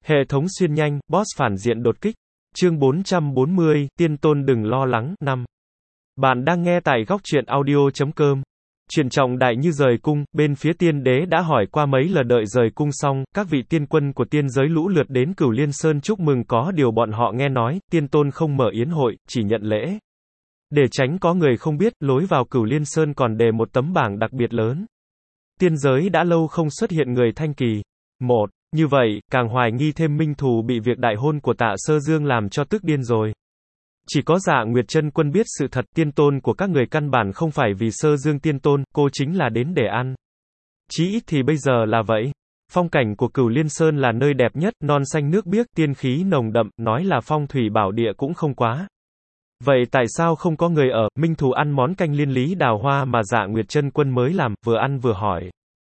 Hệ thống xuyên nhanh, boss phản diện đột kích. Chương 440, Tiên Tôn đừng lo lắng, 5. Bạn đang nghe tại góc truyện audio.com. Chuyện trọng đại như rời cung, bên phía tiên đế đã hỏi qua mấy lần đợi rời cung xong, các vị tiên quân của tiên giới lũ lượt đến Cửu Liên Sơn chúc mừng, có điều bọn họ nghe nói, Tiên Tôn không mở yến hội, chỉ nhận lễ. Để tránh có người không biết, lối vào Cửu Liên Sơn còn đề một tấm bảng đặc biệt lớn. Tiên giới đã lâu không xuất hiện người thanh kỳ. Một, như vậy, càng hoài nghi thêm Minh Thù bị việc đại hôn của Tạ Sơ Dương làm cho tức điên rồi. Chỉ có Dạ Nguyệt Chân Quân biết sự thật, Tiên Tôn của các người căn bản không phải vì Sơ Dương Tiên Tôn, cô chính là đến để ăn. Chí ít thì bây giờ là vậy. Phong cảnh của Cửu Liên Sơn là nơi đẹp nhất, non xanh nước biếc, tiên khí nồng đậm, nói là phong thủy bảo địa cũng không quá. Vậy tại sao không có người ở? Minh Thù ăn món canh liên lý đào hoa mà Dạ Nguyệt Chân Quân mới làm, vừa ăn vừa hỏi.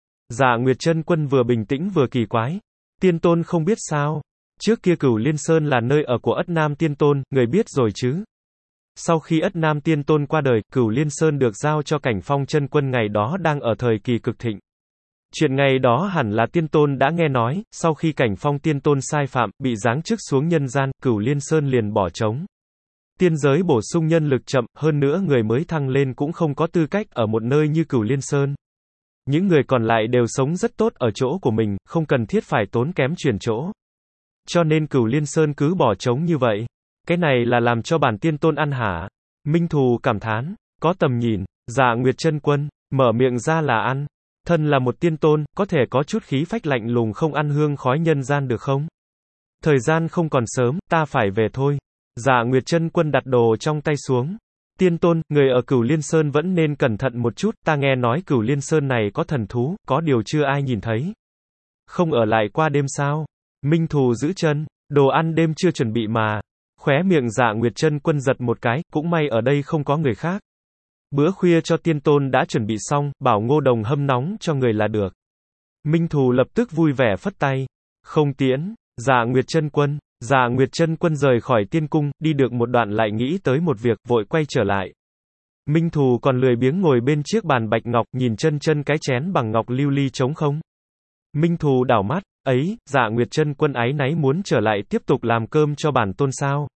Dạ Nguyệt Chân Quân vừa bình tĩnh vừa kỳ quái. Tiên Tôn không biết sao? Trước kia Cửu Liên Sơn là nơi ở của Ất Nam Tiên Tôn, người biết rồi chứ? Sau khi Ất Nam Tiên Tôn qua đời, Cửu Liên Sơn được giao cho Cảnh Phong Chân Quân, ngày đó đang ở thời kỳ cực thịnh. Chuyện ngày đó hẳn là Tiên Tôn đã nghe nói, sau khi Cảnh Phong Tiên Tôn sai phạm, bị giáng chức xuống nhân gian, Cửu Liên Sơn liền bỏ trống. Tiên giới bổ sung nhân lực chậm, hơn nữa người mới thăng lên cũng không có tư cách ở một nơi như Cửu Liên Sơn. Những người còn lại đều sống rất tốt ở chỗ của mình, không cần thiết phải tốn kém chuyển chỗ. Cho nên Cửu Liên Sơn cứ bỏ trống như vậy. Cái này là làm cho bản Tiên Tôn ăn hả? Minh Thù cảm thán, có tầm nhìn. Dạ Nguyệt Chân Quân, mở miệng ra là ăn. Thân là một Tiên Tôn, có thể có chút khí phách lạnh lùng không ăn hương khói nhân gian được không? Thời gian không còn sớm, ta phải về thôi. Dạ Nguyệt Chân Quân đặt đồ trong tay xuống. Tiên Tôn, người ở Cửu Liên Sơn vẫn nên cẩn thận một chút, ta nghe nói Cửu Liên Sơn này có thần thú, có điều chưa ai nhìn thấy. Không ở lại qua đêm sao? Minh Thù giữ chân, đồ ăn đêm chưa chuẩn bị mà. Khóe miệng Dạ Nguyệt Chân Quân giật một cái, cũng may ở đây không có người khác. Bữa khuya cho Tiên Tôn đã chuẩn bị xong, bảo Ngô Đồng hâm nóng cho người là được. Minh Thù lập tức vui vẻ phất tay. Không tiễn. Dạ Nguyệt Chân Quân. Dạ Nguyệt Chân Quân rời khỏi tiên cung, đi được một đoạn lại nghĩ tới một việc, vội quay trở lại. Minh Thù còn lười biếng ngồi bên chiếc bàn bạch ngọc, nhìn chân cái chén bằng ngọc lưu ly trống không. Minh Thù đảo mắt, ấy, Dạ Nguyệt Chân Quân áy náy muốn trở lại tiếp tục làm cơm cho bản tôn sao?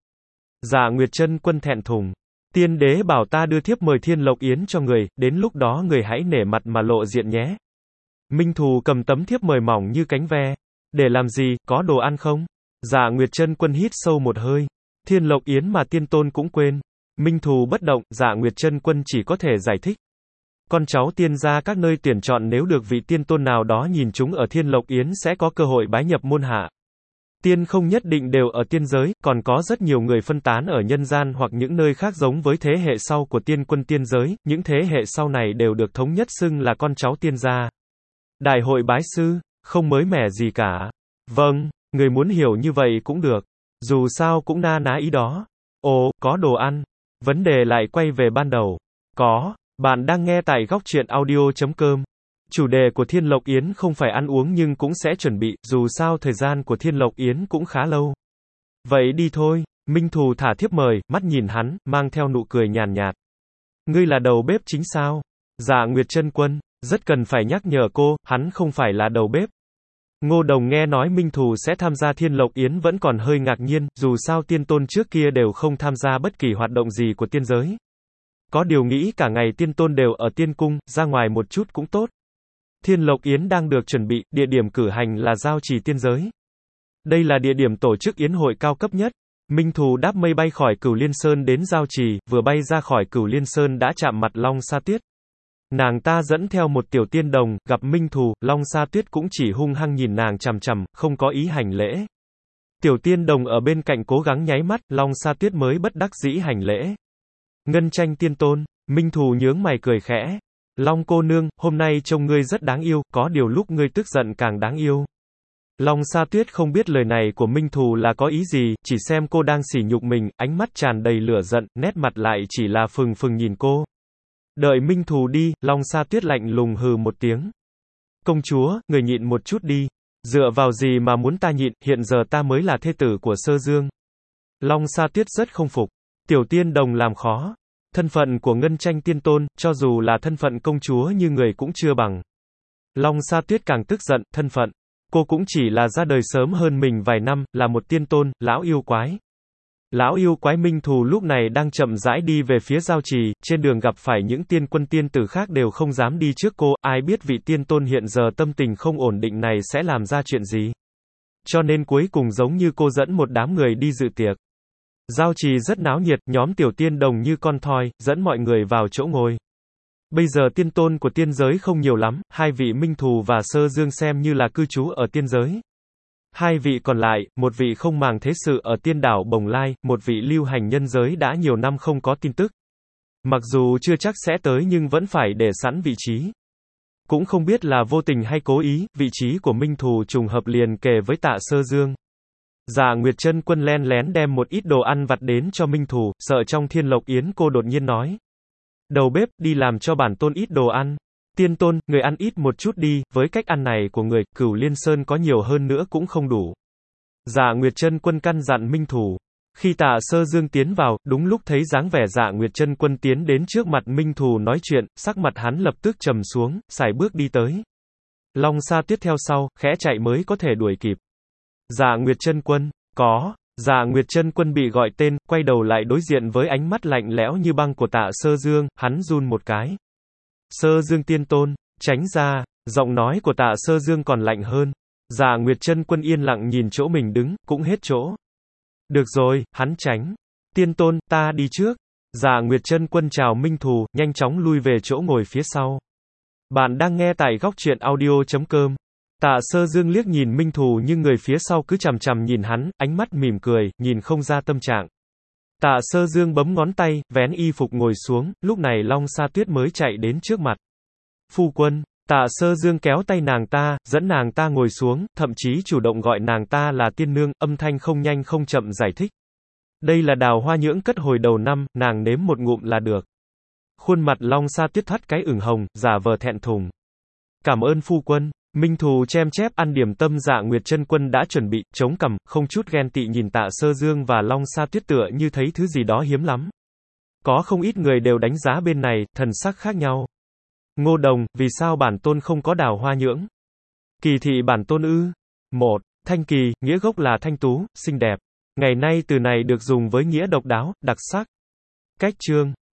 Dạ Nguyệt Chân Quân thẹn thùng. Tiên đế bảo ta đưa thiếp mời Thiên Lộc Yến cho người, đến lúc đó người hãy nể mặt mà lộ diện nhé. Minh Thù cầm tấm thiếp mời mỏng như cánh ve. Để làm gì, có đồ ăn không? Dạ Nguyệt Chân Quân hít sâu một hơi. Thiên Lộc Yến mà Tiên Tôn cũng quên. Minh Thù bất động, Dạ Nguyệt Chân Quân chỉ có thể giải thích. Con cháu tiên gia các nơi tuyển chọn nếu được vị Tiên Tôn nào đó nhìn chúng ở Thiên Lộc Yến sẽ có cơ hội bái nhập môn hạ. Tiên không nhất định đều ở tiên giới, còn có rất nhiều người phân tán ở nhân gian hoặc những nơi khác giống với thế hệ sau của tiên quân tiên giới, những thế hệ sau này đều được thống nhất xưng là con cháu tiên gia. Đại hội bái sư, không mới mẻ gì cả. Vâng, người muốn hiểu như vậy cũng được. Dù sao cũng na ná ý đó. Ồ, có đồ ăn. Vấn đề lại quay về ban đầu. Có, bạn đang nghe tại góc truyện audio.com. Chủ đề của Thiên Lộc Yến không phải ăn uống nhưng cũng sẽ chuẩn bị, dù sao thời gian của Thiên Lộc Yến cũng khá lâu. Vậy đi thôi. Minh Thù thả thiếp mời, mắt nhìn hắn, mang theo nụ cười nhàn nhạt. Ngươi là đầu bếp chính sao? Dạ Nguyệt Chân Quân, rất cần phải nhắc nhở cô, hắn không phải là đầu bếp. Ngô Đồng nghe nói Minh Thù sẽ tham gia Thiên Lộc Yến vẫn còn hơi ngạc nhiên, dù sao Tiên Tôn trước kia đều không tham gia bất kỳ hoạt động gì của tiên giới. Có điều nghĩ cả ngày Tiên Tôn đều ở tiên cung, ra ngoài một chút cũng tốt. Thiên Lộc Yến đang được chuẩn bị, địa điểm cử hành là Giao Trì tiên giới. Đây là địa điểm tổ chức yến hội cao cấp nhất. Minh Thù đáp mây bay khỏi Cửu Liên Sơn đến Giao Trì, vừa bay ra khỏi Cửu Liên Sơn đã chạm mặt Long Sa Tuyết. Nàng ta dẫn theo một tiểu tiên đồng, gặp Minh Thù, Long Sa Tuyết cũng chỉ hung hăng nhìn nàng chằm chằm, không có ý hành lễ. Tiểu tiên đồng ở bên cạnh cố gắng nháy mắt, Long Sa Tuyết mới bất đắc dĩ hành lễ. Ngân Tranh Tiên Tôn, Minh Thù nhướng mày cười khẽ. Long cô nương, hôm nay trông ngươi rất đáng yêu, có điều lúc ngươi tức giận càng đáng yêu. Long Sa Tuyết không biết lời này của Minh Thù là có ý gì, chỉ xem cô đang sỉ nhục mình, ánh mắt tràn đầy lửa giận, nét mặt lại chỉ là phừng phừng nhìn cô. Đợi Minh Thù đi, Long Sa Tuyết lạnh lùng hừ một tiếng. Công chúa, người nhịn một chút đi. Dựa vào gì mà muốn ta nhịn, hiện giờ ta mới là thê tử của Sơ Dương. Long Sa Tuyết rất không phục. Tiểu tiên đồng làm khó. Thân phận của Ngân Tranh Tiên Tôn, cho dù là thân phận công chúa như người cũng chưa bằng. Long Sa Tuyết càng tức giận, thân phận. Cô cũng chỉ là ra đời sớm hơn mình vài năm, là một tiên tôn, lão yêu quái. Lão yêu quái Minh Thù lúc này đang chậm rãi đi về phía giao trì, trên đường gặp phải những tiên quân tiên tử khác đều không dám đi trước cô, ai biết vị tiên tôn hiện giờ tâm tình không ổn định này sẽ làm ra chuyện gì. Cho nên cuối cùng giống như cô dẫn một đám người đi dự tiệc. Giao trì rất náo nhiệt, nhóm tiểu tiên đồng như con thoi, dẫn mọi người vào chỗ ngồi. Bây giờ tiên tôn của tiên giới không nhiều lắm, hai vị Minh Thù và Sơ Dương xem như là cư trú ở tiên giới. Hai vị còn lại, một vị không màng thế sự ở tiên đảo Bồng Lai, một vị lưu hành nhân giới đã nhiều năm không có tin tức. Mặc dù chưa chắc sẽ tới nhưng vẫn phải để sẵn vị trí. Cũng không biết là vô tình hay cố ý, vị trí của Minh Thù trùng hợp liền kề với Tạ Sơ Dương. Dạ Nguyệt Chân Quân len lén đem một ít đồ ăn vặt đến cho Minh Thù, sợ trong Thiên Lộc Yến cô đột nhiên nói. Đầu bếp, đi làm cho bản tôn ít đồ ăn. Tiên tôn, người ăn ít một chút đi, với cách ăn này của người, Cửu Liên Sơn có nhiều hơn nữa cũng không đủ. Dạ Nguyệt Chân Quân căn dặn Minh Thù. Khi Tạ Sơ Dương tiến vào, đúng lúc thấy dáng vẻ Dạ Nguyệt Chân Quân tiến đến trước mặt Minh Thù nói chuyện, sắc mặt hắn lập tức trầm xuống, sải bước đi tới. Long Sa Tuyết theo sau, khẽ chạy mới có thể đuổi kịp. Dạ Nguyệt Chân Quân, có. Dạ Nguyệt Chân Quân bị gọi tên, quay đầu lại đối diện với ánh mắt lạnh lẽo như băng của Tạ Sơ Dương, hắn run một cái. Sơ Dương tiên tôn, tránh ra, giọng nói của Tạ Sơ Dương còn lạnh hơn. Dạ Nguyệt Chân Quân yên lặng nhìn chỗ mình đứng, cũng hết chỗ. Được rồi, hắn tránh. Tiên tôn, ta đi trước. Dạ Nguyệt Chân Quân chào Minh Thù, nhanh chóng lui về chỗ ngồi phía sau. Bạn đang nghe tại góc truyện audio.com. Tạ Sơ Dương liếc nhìn Minh Thù nhưng người phía sau cứ chằm chằm nhìn hắn, ánh mắt mỉm cười, nhìn không ra tâm trạng. Tạ Sơ Dương bấm ngón tay, vén y phục ngồi xuống, lúc này Long Sa Tuyết mới chạy đến trước mặt. Phu quân, Tạ Sơ Dương kéo tay nàng ta, dẫn nàng ta ngồi xuống, thậm chí chủ động gọi nàng ta là tiên nương, âm thanh không nhanh không chậm giải thích. Đây là đào hoa nhưỡng cất hồi đầu năm, nàng nếm một ngụm là được. Khuôn mặt Long Sa Tuyết thắt cái ửng hồng, giả vờ thẹn thùng. Cảm ơn phu quân. Minh Thù chem chép ăn điểm tâm. Dạ Nguyệt Chân Quân đã chuẩn bị, chống cằm, không chút ghen tị nhìn Tạ Sơ Dương và Long Sa Tuyết tựa như thấy thứ gì đó hiếm lắm. Có không ít người đều đánh giá bên này, thần sắc khác nhau. Ngô Đồng, vì sao bản tôn không có đào hoa nhưỡng? Kỳ thị bản tôn ư? 1. Thanh kỳ, nghĩa gốc là thanh tú, xinh đẹp. Ngày nay từ này được dùng với nghĩa độc đáo, đặc sắc. Cách chương